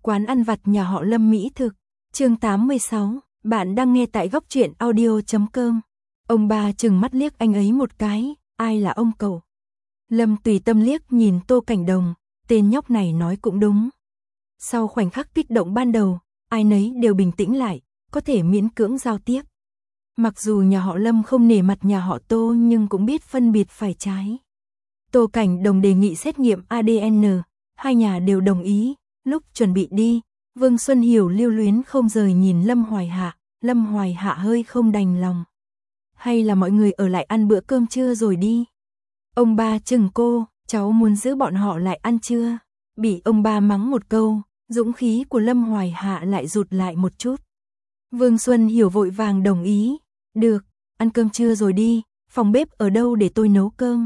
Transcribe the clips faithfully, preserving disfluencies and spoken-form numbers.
Quán ăn vặt nhà họ Lâm mỹ thực. Chương tám mươi sáu, bạn đang nghe tại góc truyện audio chấm com. Ông ba trừng mắt liếc anh ấy một cái, ai là ông cậu? Lâm Tùy Tâm liếc nhìn Tô Cảnh Đồng, tên nhóc này nói cũng đúng. Sau khoảnh khắc kích động ban đầu, ai nấy đều bình tĩnh lại, có thể miễn cưỡng giao tiếp. Mặc dù nhà họ Lâm không nể mặt nhà họ Tô nhưng cũng biết phân biệt phải trái. Tô Cảnh Đồng đề nghị xét nghiệm a đê en, hai nhà đều đồng ý. Lúc chuẩn bị đi, Vương Xuân Hiểu lưu luyến không rời nhìn Lâm Hoài Hạ, Lâm Hoài Hạ hơi không đành lòng. Hay là mọi người ở lại ăn bữa cơm trưa rồi đi? Ông ba chừng cô, cháu muốn giữ bọn họ lại ăn trưa. Bị ông ba mắng một câu, dũng khí của Lâm Hoài Hạ lại rụt lại một chút. Vương Xuân Hiểu vội vàng đồng ý. Được, ăn cơm trưa rồi đi, phòng bếp ở đâu để tôi nấu cơm?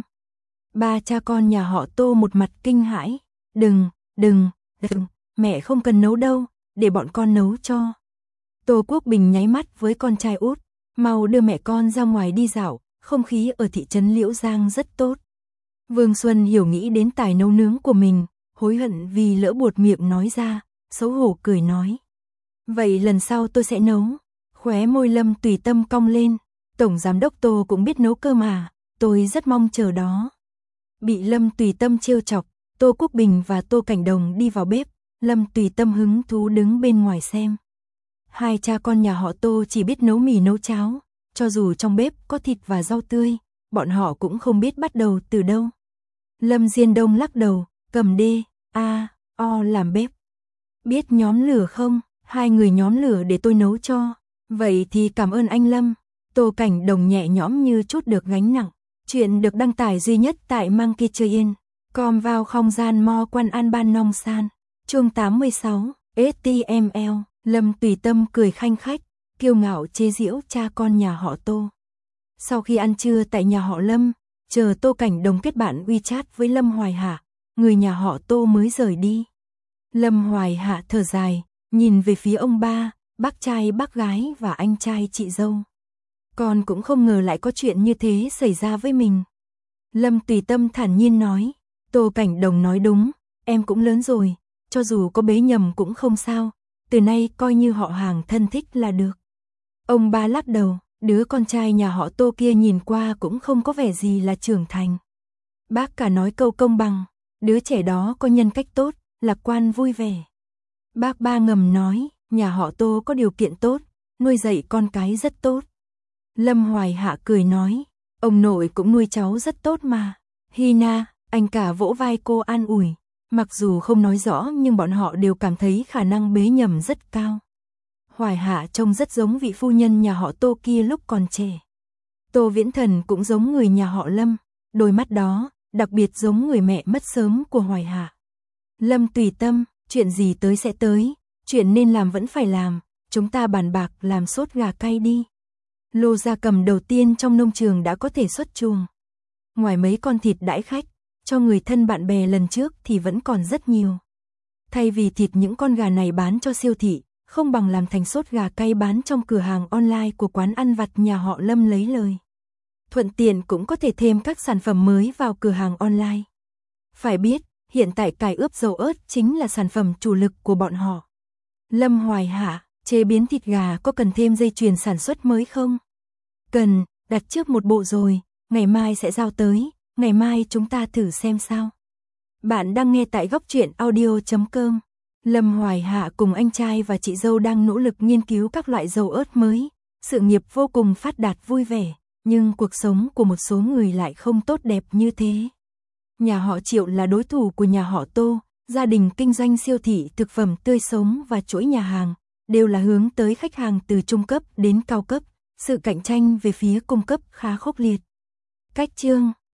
Ba cha con nhà họ Tô một mặt kinh hãi. Đừng, đừng, đừng, mẹ không cần nấu đâu, để bọn con nấu cho. Tô Quốc Bình nháy mắt với con trai út, mau đưa mẹ con ra ngoài đi dạo, không khí ở thị trấn Liễu Giang rất tốt. Vương Xuân Hiểu nghĩ đến tài nấu nướng của mình, hối hận vì lỡ buột miệng nói ra, xấu hổ cười nói. Vậy lần sau tôi sẽ nấu. Khóe môi Lâm Tùy Tâm cong lên, Tổng Giám đốc Tô cũng biết nấu cơm à, tôi rất mong chờ đó. Bị Lâm Tùy Tâm trêu chọc, Tô Quốc Bình và Tô Cảnh Đồng đi vào bếp, Lâm Tùy Tâm hứng thú đứng bên ngoài xem. Hai cha con nhà họ Tô chỉ biết nấu mì nấu cháo, cho dù trong bếp có thịt và rau tươi, bọn họ cũng không biết bắt đầu từ đâu. Lâm Diên Đông lắc đầu, cầm đê, a, o làm bếp. Biết nhóm lửa không? Hai người nhóm lửa để tôi nấu cho. Vậy thì cảm ơn anh Lâm. Tô Cảnh Đồng nhẹ nhõm như chút được gánh nặng. Chuyện được đăng tải duy nhất tại Monkey Train. Com vào không gian mo quan an ban nong san. Chương tám mươi sáu, ét tê em lờ. Lâm Tùy Tâm cười khanh khách, kiêu ngạo chế giễu cha con nhà họ Tô. Sau khi ăn trưa tại nhà họ Lâm, chờ Tô Cảnh Đồng kết bạn WeChat với Lâm Hoài Hạ, người nhà họ Tô mới rời đi. Lâm Hoài Hạ thở dài, nhìn về phía ông ba, bác trai bác gái và anh trai chị dâu. Con cũng không ngờ lại có chuyện như thế xảy ra với mình. Lâm Tùy Tâm thản nhiên nói, Tô Cảnh Đồng nói đúng, em cũng lớn rồi, cho dù có bế nhầm cũng không sao, từ nay coi như họ hàng thân thích là được. Ông ba lắc đầu, đứa con trai nhà họ Tô kia nhìn qua cũng không có vẻ gì là trưởng thành. Bác cả nói câu công bằng, đứa trẻ đó có nhân cách tốt, lạc quan vui vẻ. Bác ba ngầm nói, nhà họ Tô có điều kiện tốt, nuôi dạy con cái rất tốt. Lâm Hoài Hạ cười nói, ông nội cũng nuôi cháu rất tốt mà. Hina, anh cả vỗ vai cô an ủi, mặc dù không nói rõ nhưng bọn họ đều cảm thấy khả năng bế nhầm rất cao. Hoài Hạ trông rất giống vị phu nhân nhà họ Tô kia lúc còn trẻ. Tô Viễn Thần cũng giống người nhà họ Lâm, đôi mắt đó, đặc biệt giống người mẹ mất sớm của Hoài Hạ. Lâm Tùy Tâm, chuyện gì tới sẽ tới, chuyện nên làm vẫn phải làm, chúng ta bàn bạc làm sốt gà cay đi. Lô gia cầm đầu tiên trong nông trường đã có thể xuất chuồng. Ngoài mấy con thịt đãi khách, cho người thân bạn bè lần trước thì vẫn còn rất nhiều. Thay vì thịt những con gà này bán cho siêu thị, không bằng làm thành sốt gà cay bán trong cửa hàng online của quán ăn vặt nhà họ Lâm lấy lời. Thuận tiện cũng có thể thêm các sản phẩm mới vào cửa hàng online. Phải biết, hiện tại cải ướp dầu ớt chính là sản phẩm chủ lực của bọn họ. Lâm Hoài Hạ, chế biến thịt gà có cần thêm dây chuyền sản xuất mới không? Cần, đặt trước một bộ rồi, ngày mai sẽ giao tới, ngày mai chúng ta thử xem sao. Bạn đang nghe tại góc truyện audio chấm com. Lâm Hoài Hạ cùng anh trai và chị dâu đang nỗ lực nghiên cứu các loại dầu ớt mới, sự nghiệp vô cùng phát đạt vui vẻ, nhưng cuộc sống của một số người lại không tốt đẹp như thế. Nhà họ Triệu là đối thủ của nhà họ Tô, gia đình kinh doanh siêu thị thực phẩm tươi sống và chuỗi nhà hàng, đều là hướng tới khách hàng từ trung cấp đến cao cấp, sự cạnh tranh về phía cung cấp khá khốc liệt. Cách chương